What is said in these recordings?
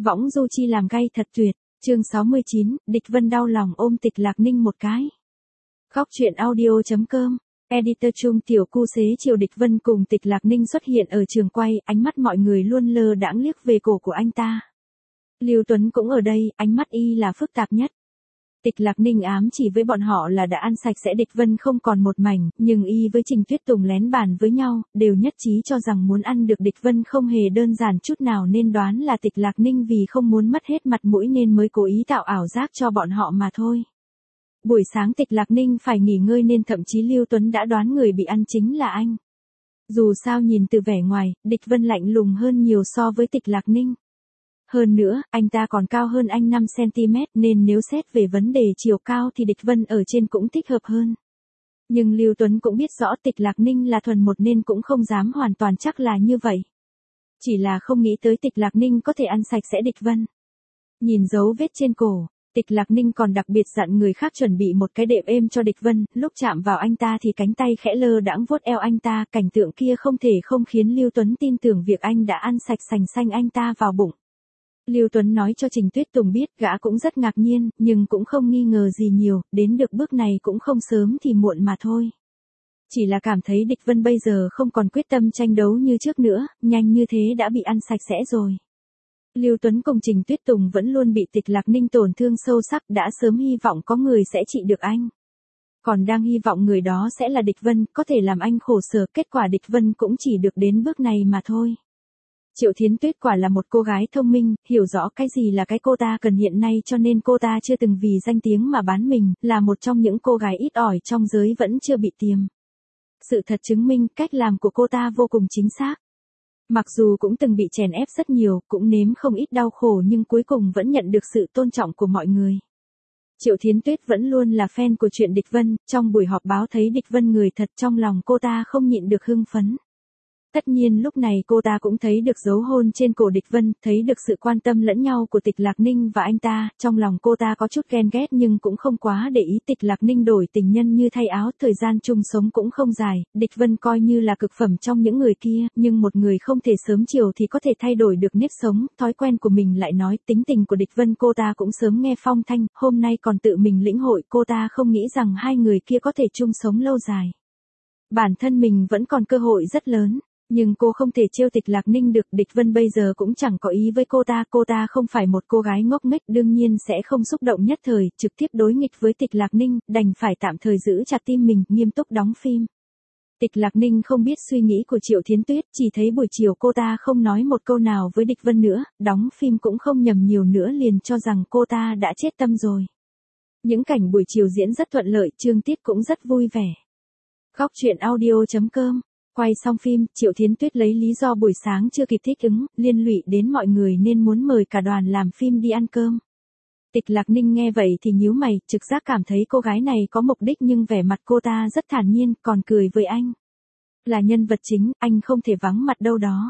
Võng du chi làm gay thật tuyệt, chương 69, Địch Vân đau lòng ôm Tịch Lạc Ninh một cái. Góc truyện audio.com, editor Trung tiểu cu xế chiều Địch Vân cùng Tịch Lạc Ninh xuất hiện ở trường quay, ánh mắt mọi người luôn lơ đãng liếc về cổ của anh ta. Lưu Tuấn cũng ở đây, ánh mắt y là phức tạp nhất. Tịch Lạc Ninh ám chỉ với bọn họ là đã ăn sạch sẽ Địch Vân không còn một mảnh, nhưng y với Trình Tuyết Tùng lén bàn với nhau, đều nhất trí cho rằng muốn ăn được Địch Vân không hề đơn giản chút nào nên đoán là Tịch Lạc Ninh vì không muốn mất hết mặt mũi nên mới cố ý tạo ảo giác cho bọn họ mà thôi. Buổi sáng Tịch Lạc Ninh phải nghỉ ngơi nên thậm chí Lưu Tuấn đã đoán người bị ăn chính là anh. Dù sao nhìn từ vẻ ngoài, Địch Vân lạnh lùng hơn nhiều so với Tịch Lạc Ninh. Hơn nữa, anh ta còn cao hơn anh 5cm nên nếu xét về vấn đề chiều cao thì Địch Vân ở trên cũng thích hợp hơn. Nhưng Lưu Tuấn cũng biết rõ Tịch Lạc Ninh là thuần một nên cũng không dám hoàn toàn chắc là như vậy. Chỉ là không nghĩ tới Tịch Lạc Ninh có thể ăn sạch sẽ Địch Vân. Nhìn dấu vết trên cổ, Tịch Lạc Ninh còn đặc biệt dặn người khác chuẩn bị một cái đệm êm cho Địch Vân, lúc chạm vào anh ta thì cánh tay khẽ lơ đãng vuốt eo anh ta, cảnh tượng kia không thể không khiến Lưu Tuấn tin tưởng việc anh đã ăn sạch sành xanh anh ta vào bụng. Lưu Tuấn nói cho Trình Tuyết Tùng biết, gã cũng rất ngạc nhiên, nhưng cũng không nghi ngờ gì nhiều, đến được bước này cũng không sớm thì muộn mà thôi. Chỉ là cảm thấy Địch Vân bây giờ không còn quyết tâm tranh đấu như trước nữa, nhanh như thế đã bị ăn sạch sẽ rồi. Lưu Tuấn cùng Trình Tuyết Tùng vẫn luôn bị Tịch Lạc Ninh tổn thương sâu sắc, đã sớm hy vọng có người sẽ trị được anh. Còn đang hy vọng người đó sẽ là Địch Vân, có thể làm anh khổ sở, kết quả Địch Vân cũng chỉ được đến bước này mà thôi. Triệu Thiến Tuyết quả là một cô gái thông minh, hiểu rõ cái gì là cái cô ta cần hiện nay cho nên cô ta chưa từng vì danh tiếng mà bán mình, là một trong những cô gái ít ỏi trong giới vẫn chưa bị tiêm. Sự thật chứng minh cách làm của cô ta vô cùng chính xác. Mặc dù cũng từng bị chèn ép rất nhiều, cũng nếm không ít đau khổ nhưng cuối cùng vẫn nhận được sự tôn trọng của mọi người. Triệu Thiến Tuyết vẫn luôn là fan của chuyện Địch Vân, trong buổi họp báo thấy Địch Vân người thật trong lòng cô ta không nhịn được hưng phấn. Tất nhiên lúc này cô ta cũng thấy được dấu hôn trên cổ Địch Vân, thấy được sự quan tâm lẫn nhau của Tịch Lạc Ninh và anh ta, trong lòng cô ta có chút ghen ghét nhưng cũng không quá để ý. Tịch Lạc Ninh đổi tình nhân như thay áo, thời gian chung sống cũng không dài, Địch Vân coi như là cực phẩm trong những người kia, nhưng một người không thể sớm chiều thì có thể thay đổi được nếp sống, thói quen của mình lại nói, tính tình của Địch Vân cô ta cũng sớm nghe phong thanh, hôm nay còn tự mình lĩnh hội, cô ta không nghĩ rằng hai người kia có thể chung sống lâu dài. Bản thân mình vẫn còn cơ hội rất lớn. Nhưng cô không thể trêu Tịch Lạc Ninh được, Địch Vân bây giờ cũng chẳng có ý với cô ta không phải một cô gái ngốc nghếch, đương nhiên sẽ không xúc động nhất thời, trực tiếp đối nghịch với Tịch Lạc Ninh, đành phải tạm thời giữ chặt tim mình, nghiêm túc đóng phim. Tịch Lạc Ninh không biết suy nghĩ của Triệu Thiến Tuyết, chỉ thấy buổi chiều cô ta không nói một câu nào với Địch Vân nữa, đóng phim cũng không nhầm nhiều nữa liền cho rằng cô ta đã chết tâm rồi. Những cảnh buổi chiều diễn rất thuận lợi, Trương Tiết cũng rất vui vẻ. Góc truyện audio.com. Quay xong phim, Triệu Thiến Tuyết lấy lý do buổi sáng chưa kịp thích ứng, liên lụy đến mọi người nên muốn mời cả đoàn làm phim đi ăn cơm. Tịch Lạc Ninh nghe vậy thì nhíu mày, trực giác cảm thấy cô gái này có mục đích nhưng vẻ mặt cô ta rất thản nhiên, còn cười với anh. Là nhân vật chính, anh không thể vắng mặt đâu đó.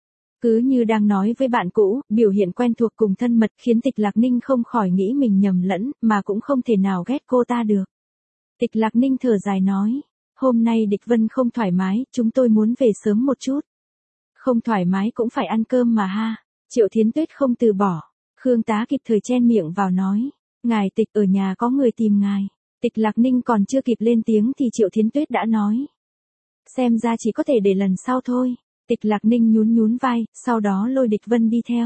Cứ như đang nói với bạn cũ, biểu hiện quen thuộc cùng thân mật khiến Tịch Lạc Ninh không khỏi nghĩ mình nhầm lẫn, mà cũng không thể nào ghét cô ta được. Tịch Lạc Ninh thở dài nói. Hôm nay Địch Vân không thoải mái, chúng tôi muốn về sớm một chút. Không thoải mái cũng phải ăn cơm mà ha. Triệu Thiến Tuyết không từ bỏ. Khương Tá kịp thời chen miệng vào nói. Ngài Tịch ở nhà có người tìm ngài. Tịch Lạc Ninh còn chưa kịp lên tiếng thì Triệu Thiến Tuyết đã nói. Xem ra chỉ có thể để lần sau thôi. Tịch Lạc Ninh nhún nhún vai, sau đó lôi Địch Vân đi theo.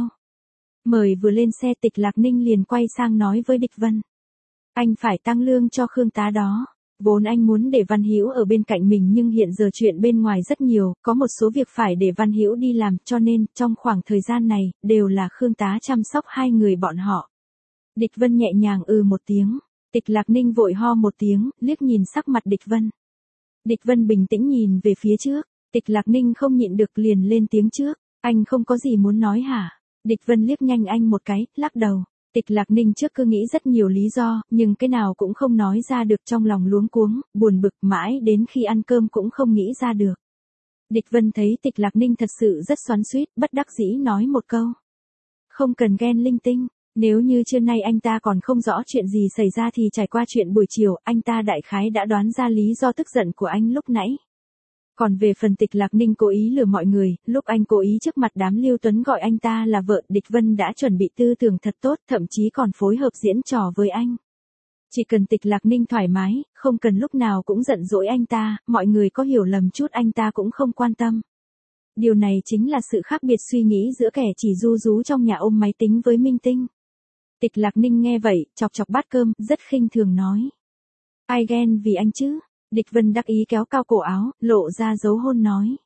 Mời vừa lên xe Tịch Lạc Ninh liền quay sang nói với Địch Vân. Anh phải tăng lương cho Khương Tá đó. Vốn anh muốn để Văn Hữu ở bên cạnh mình nhưng hiện giờ chuyện bên ngoài rất nhiều, có một số việc phải để Văn Hữu đi làm cho nên, trong khoảng thời gian này, đều là Khương Tá chăm sóc hai người bọn họ. Địch Vân nhẹ nhàng một tiếng, Tịch Lạc Ninh vội ho một tiếng, liếc nhìn sắc mặt Địch Vân. Địch Vân bình tĩnh nhìn về phía trước, Tịch Lạc Ninh không nhịn được liền lên tiếng trước, anh không có gì muốn nói hả? Địch Vân liếc nhanh anh một cái, lắc đầu. Tịch Lạc Ninh trước cứ nghĩ rất nhiều lý do, nhưng cái nào cũng không nói ra được, trong lòng luống cuống, buồn bực mãi đến khi ăn cơm cũng không nghĩ ra được. Địch Vân thấy Tịch Lạc Ninh thật sự rất xoắn xuýt, bất đắc dĩ nói một câu. Không cần ghen linh tinh, nếu như trưa nay anh ta còn không rõ chuyện gì xảy ra thì trải qua chuyện buổi chiều, anh ta đại khái đã đoán ra lý do tức giận của anh lúc nãy. Còn về phần Tịch Lạc Ninh cố ý lừa mọi người, lúc anh cố ý trước mặt đám Lưu Tuấn gọi anh ta là vợ, Địch Vân đã chuẩn bị tư tưởng thật tốt, thậm chí còn phối hợp diễn trò với anh. Chỉ cần Tịch Lạc Ninh thoải mái, không cần lúc nào cũng giận dỗi anh ta, mọi người có hiểu lầm chút anh ta cũng không quan tâm. Điều này chính là sự khác biệt suy nghĩ giữa kẻ chỉ ru rú trong nhà ôm máy tính với minh tinh. Tịch Lạc Ninh nghe vậy, chọc chọc bát cơm, rất khinh thường nói. Ai ghen vì anh chứ? Địch Vân đắc ý kéo cao cổ áo, lộ ra dấu hôn nói.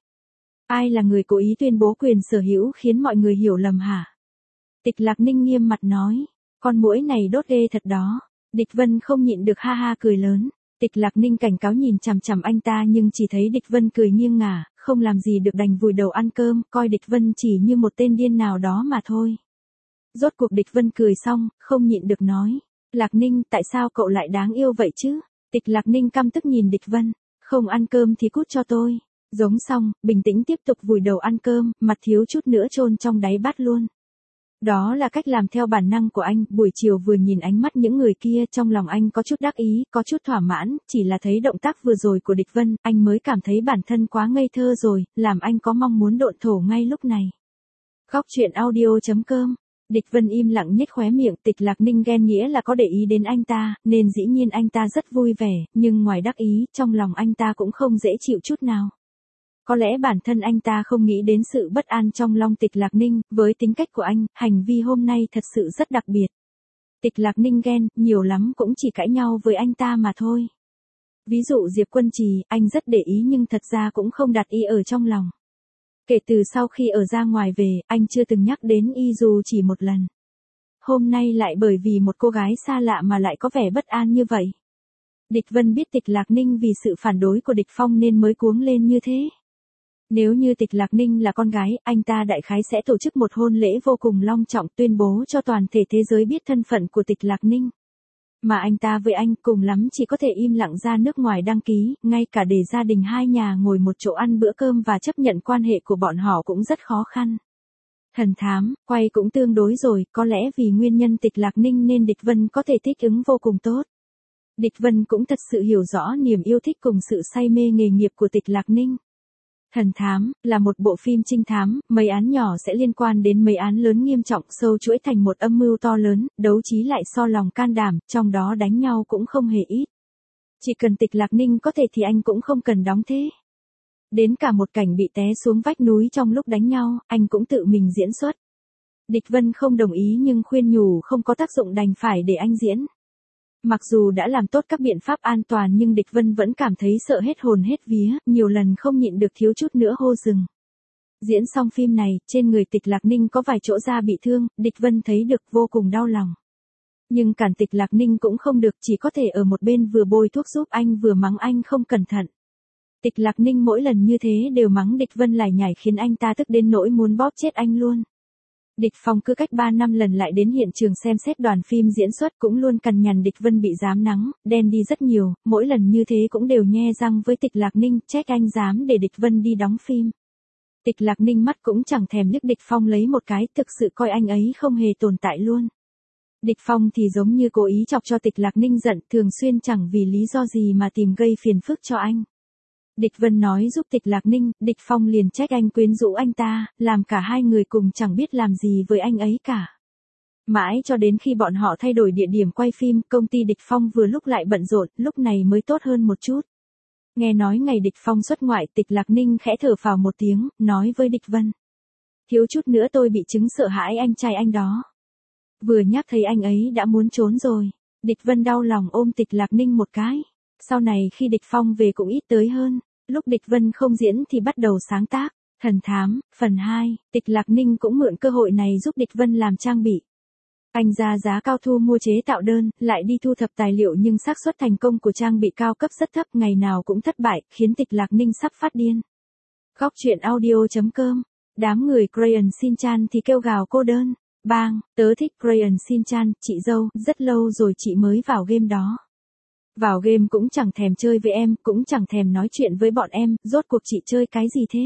Ai là người cố ý tuyên bố quyền sở hữu khiến mọi người hiểu lầm hả? Tịch Lạc Ninh nghiêm mặt nói. Con muỗi này đốt ghê thật đó. Địch Vân không nhịn được ha ha cười lớn. Tịch Lạc Ninh cảnh cáo nhìn chằm chằm anh ta nhưng chỉ thấy Địch Vân cười nghiêng ngả, không làm gì được đành vùi đầu ăn cơm, coi Địch Vân chỉ như một tên điên nào đó mà thôi. Rốt cuộc Địch Vân cười xong, không nhịn được nói. Lạc Ninh, tại sao cậu lại đáng yêu vậy chứ? Tịch Lạc Ninh căm tức nhìn Địch Vân. Không ăn cơm thì cút cho tôi. Giống xong, bình tĩnh tiếp tục vùi đầu ăn cơm, mặt thiếu chút nữa chôn trong đáy bát luôn. Đó là cách làm theo bản năng của anh, buổi chiều vừa nhìn ánh mắt những người kia trong lòng anh có chút đắc ý, có chút thỏa mãn, chỉ là thấy động tác vừa rồi của Địch Vân, anh mới cảm thấy bản thân quá ngây thơ rồi, làm anh có mong muốn độn thổ ngay lúc này. Khóc chuyện audio.com. Địch Vân im lặng nhếch khóe miệng, Tịch Lạc Ninh ghen nghĩa là có để ý đến anh ta, nên dĩ nhiên anh ta rất vui vẻ, nhưng ngoài đắc ý, trong lòng anh ta cũng không dễ chịu chút nào. Có lẽ bản thân anh ta không nghĩ đến sự bất an trong lòng Tịch Lạc Ninh, với tính cách của anh, hành vi hôm nay thật sự rất đặc biệt. Tịch Lạc Ninh ghen, nhiều lắm cũng chỉ cãi nhau với anh ta mà thôi. Ví dụ Diệp Quân Trì, anh rất để ý nhưng thật ra cũng không đặt y ở trong lòng. Kể từ sau khi ở ra ngoài về, anh chưa từng nhắc đến y dù chỉ một lần. Hôm nay lại bởi vì một cô gái xa lạ mà lại có vẻ bất an như vậy. Địch Vân biết Tịch Lạc Ninh vì sự phản đối của Địch Phong nên mới cuống lên như thế. Nếu như Tịch Lạc Ninh là con gái, anh ta đại khái sẽ tổ chức một hôn lễ vô cùng long trọng tuyên bố cho toàn thể thế giới biết thân phận của Tịch Lạc Ninh. Mà anh ta với anh cùng lắm chỉ có thể im lặng ra nước ngoài đăng ký, ngay cả để gia đình hai nhà ngồi một chỗ ăn bữa cơm và chấp nhận quan hệ của bọn họ cũng rất khó khăn. Thần thám, quay cũng tương đối rồi, có lẽ vì nguyên nhân Tịch Lạc Ninh nên Địch Vân có thể thích ứng vô cùng tốt. Địch Vân cũng thật sự hiểu rõ niềm yêu thích cùng sự say mê nghề nghiệp của Tịch Lạc Ninh. Thần thám, là một bộ phim trinh thám, mấy án nhỏ sẽ liên quan đến mấy án lớn nghiêm trọng sâu chuỗi thành một âm mưu to lớn, đấu trí lại so lòng can đảm, trong đó đánh nhau cũng không hề ít. Chỉ cần Tịch Lạc Ninh có thể thì anh cũng không cần đóng thế. Đến cả một cảnh bị té xuống vách núi trong lúc đánh nhau, anh cũng tự mình diễn xuất. Địch Vân không đồng ý nhưng khuyên nhủ không có tác dụng đành phải để anh diễn. Mặc dù đã làm tốt các biện pháp an toàn nhưng Địch Vân vẫn cảm thấy sợ hết hồn hết vía, nhiều lần không nhịn được thiếu chút nữa hô dừng. Diễn xong phim này, trên người Tịch Lạc Ninh có vài chỗ da bị thương, Địch Vân thấy được vô cùng đau lòng. Nhưng cản Tịch Lạc Ninh cũng không được, chỉ có thể ở một bên vừa bôi thuốc giúp anh vừa mắng anh không cẩn thận. Tịch Lạc Ninh mỗi lần như thế đều mắng Địch Vân lải nhải khiến anh ta tức đến nỗi muốn bóp chết anh luôn. Địch Phong cứ cách 3 năm lần lại đến hiện trường xem xét đoàn phim diễn xuất cũng luôn cằn nhằn Địch Vân bị dám nắng, đen đi rất nhiều, mỗi lần như thế cũng đều nhe răng với Tịch Lạc Ninh, trách anh dám để Địch Vân đi đóng phim. Tịch Lạc Ninh mắt cũng chẳng thèm liếc Địch Phong lấy một cái, thực sự coi anh ấy không hề tồn tại luôn. Địch Phong thì giống như cố ý chọc cho Tịch Lạc Ninh giận, thường xuyên chẳng vì lý do gì mà tìm gây phiền phức cho anh. Địch Vân nói giúp Tịch Lạc Ninh, Địch Phong liền trách anh quyến rũ anh ta, làm cả hai người cùng chẳng biết làm gì với anh ấy cả. Mãi cho đến khi bọn họ thay đổi địa điểm quay phim, công ty Địch Phong vừa lúc lại bận rộn, lúc này mới tốt hơn một chút. Nghe nói ngày Địch Phong xuất ngoại, Tịch Lạc Ninh khẽ thở phào một tiếng, nói với Địch Vân. Thiếu chút nữa tôi bị chứng sợ hãi anh trai anh đó. Vừa nhắc thấy anh ấy đã muốn trốn rồi. Địch Vân đau lòng ôm Tịch Lạc Ninh một cái. Sau này khi Địch Phong về cũng ít tới hơn. Lúc Địch Vân không diễn thì bắt đầu sáng tác. Thần thám, phần 2, Tịch Lạc Ninh cũng mượn cơ hội này giúp Địch Vân làm trang bị. Anh ra giá cao thu mua chế tạo đơn, lại đi thu thập tài liệu nhưng xác suất thành công của trang bị cao cấp rất thấp, ngày nào cũng thất bại, khiến Tịch Lạc Ninh sắp phát điên. Khóc chuyện audio.com. Đám người Crayon Shin-chan thì kêu gào cô đơn. Bang, tớ thích Crayon Shin-chan, chị dâu, rất lâu rồi chị mới vào game đó. Vào game cũng chẳng thèm chơi với em, cũng chẳng thèm nói chuyện với bọn em, rốt cuộc chị chơi cái gì thế?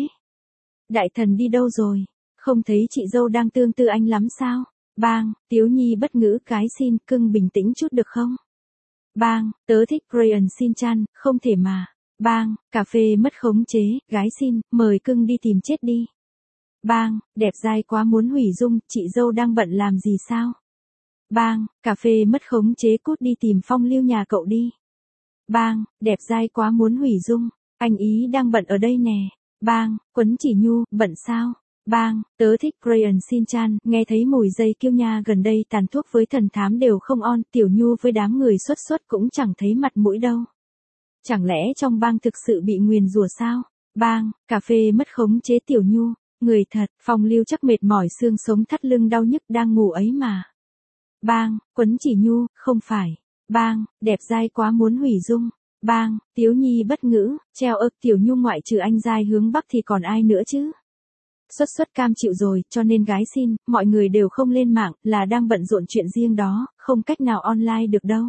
Đại thần đi đâu rồi? Không thấy chị dâu đang tương tư anh lắm sao? Bang, Tiếu Nhi bất ngữ cái xin, cưng bình tĩnh chút được không? Bang, tớ thích Crayon Shin-chan, không thể mà. Bang, cà phê mất khống chế, gái xin, mời cưng đi tìm chết đi. Bang, đẹp dai quá muốn hủy dung, chị dâu đang bận làm gì sao? Bang, cà phê mất khống chế cút đi tìm phong lưu nhà cậu đi. Bang, đẹp dai quá muốn hủy dung, anh ý đang bận ở đây nè. Bang, Quấn Chỉ Nhu, bận sao? Bang, tớ thích Crayon Shin-chan, nghe thấy mùi dây kiêu nha gần đây tàn thuốc với thần thám đều không on, Tiểu Nhu với đám người xuất xuất cũng chẳng thấy mặt mũi đâu. Chẳng lẽ trong bang thực sự bị nguyền rủa sao? Bang, cà phê mất khống chế Tiểu Nhu, người thật, Phong Lưu chắc mệt mỏi xương sống thắt lưng đau nhức đang ngủ ấy mà. Bang, Quấn Chỉ Nhu, không phải. Bang, đẹp dai quá muốn hủy dung. Bang, Tiếu Nhi bất ngữ, treo ực Tiểu Nhu ngoại trừ anh dai hướng Bắc thì còn ai nữa chứ? Xuất xuất cam chịu rồi, cho nên gái xin, mọi người đều không lên mạng, là đang bận rộn chuyện riêng đó, không cách nào online được đâu.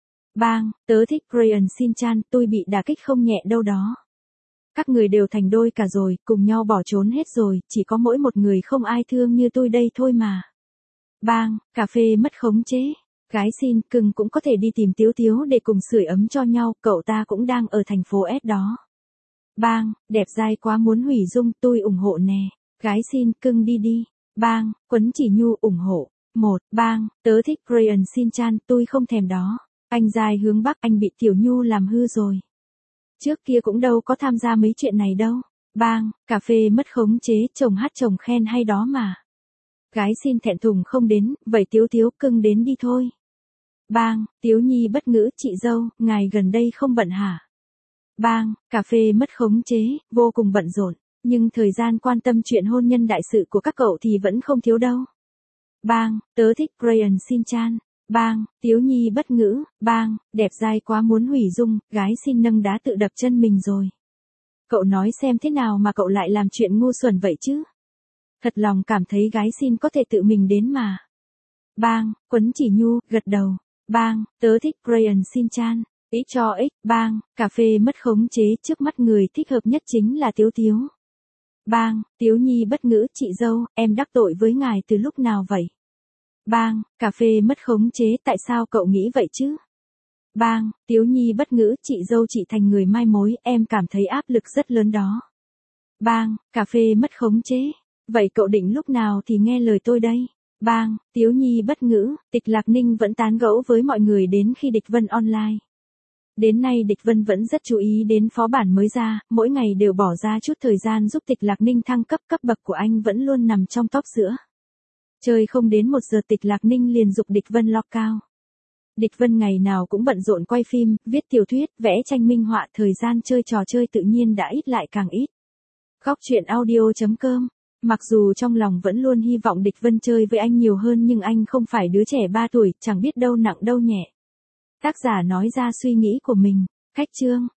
Bang, tớ thích Crayon Shin-chan, tôi bị đả kích không nhẹ đâu đó. Các người đều thành đôi cả rồi, cùng nhau bỏ trốn hết rồi, chỉ có mỗi một người không ai thương như tôi đây thôi mà. Bang, cà phê mất khống chế. Gái xin, cưng cũng có thể đi tìm Tiếu Tiếu để cùng sưởi ấm cho nhau, cậu ta cũng đang ở thành phố S đó. Bang, đẹp dai quá muốn hủy dung, tôi ủng hộ nè. Gái xin, cưng đi đi. Bang, Quấn Chỉ Nhu ủng hộ. Bang, tớ thích Crayon Shin-chan, tôi không thèm đó. Anh dai hướng Bắc, anh bị Tiểu Nhu làm hư rồi. Trước kia cũng đâu có tham gia mấy chuyện này đâu. Bang, cà phê mất khống chế, chồng hát chồng khen hay đó mà. Gái xin thẹn thùng không đến, vậy Tiếu Tiếu cưng đến đi thôi. Bang, Tiếu Nhi bất ngữ, chị dâu, ngài gần đây không bận hả? Bang, cà phê mất khống chế, vô cùng bận rộn, nhưng thời gian quan tâm chuyện hôn nhân đại sự của các cậu thì vẫn không thiếu đâu. Bang, tớ thích Crayon Shin-chan. Bang, Tiếu Nhi bất ngữ, bang, đẹp dai quá muốn hủy dung, gái xin nâng đá tự đập chân mình rồi. Cậu nói xem thế nào mà cậu lại làm chuyện ngu xuẩn vậy chứ? Thật lòng cảm thấy gái xin có thể tự mình đến mà. Bang, Quấn Chỉ Nhu, gật đầu. Bang, tớ thích Crayon Shin-chan. Ít cho ích, bang, cà phê mất khống chế, trước mắt người thích hợp nhất chính là Tiếu Tiếu. Bang, Tiếu Nhi bất ngữ, chị dâu, em đắc tội với ngài từ lúc nào vậy? Bang, cà phê mất khống chế, tại sao cậu nghĩ vậy chứ? Bang, Tiếu Nhi bất ngữ, chị dâu chị thành người mai mối, em cảm thấy áp lực rất lớn đó. Bang, cà phê mất khống chế, vậy cậu định lúc nào thì nghe lời tôi đây? Bang, Tiếu Nhi bất ngữ, Tịch Lạc Ninh vẫn tán gẫu với mọi người đến khi Địch Vân online. Đến nay Địch Vân vẫn rất chú ý đến phó bản mới ra, mỗi ngày đều bỏ ra chút thời gian giúp Tịch Lạc Ninh thăng cấp, cấp bậc của anh vẫn luôn nằm trong top giữa. Chơi không đến 1 giờ Tịch Lạc Ninh liền giục Địch Vân log cao. Địch Vân ngày nào cũng bận rộn quay phim, viết tiểu thuyết, vẽ tranh minh họa, thời gian chơi trò chơi tự nhiên đã ít lại càng ít. Góc truyện audio.com. Mặc dù trong lòng vẫn luôn hy vọng Địch Vân chơi với anh nhiều hơn nhưng anh không phải đứa trẻ 3 tuổi, chẳng biết đâu nặng đâu nhẹ. Tác giả nói ra suy nghĩ của mình. Khách chương.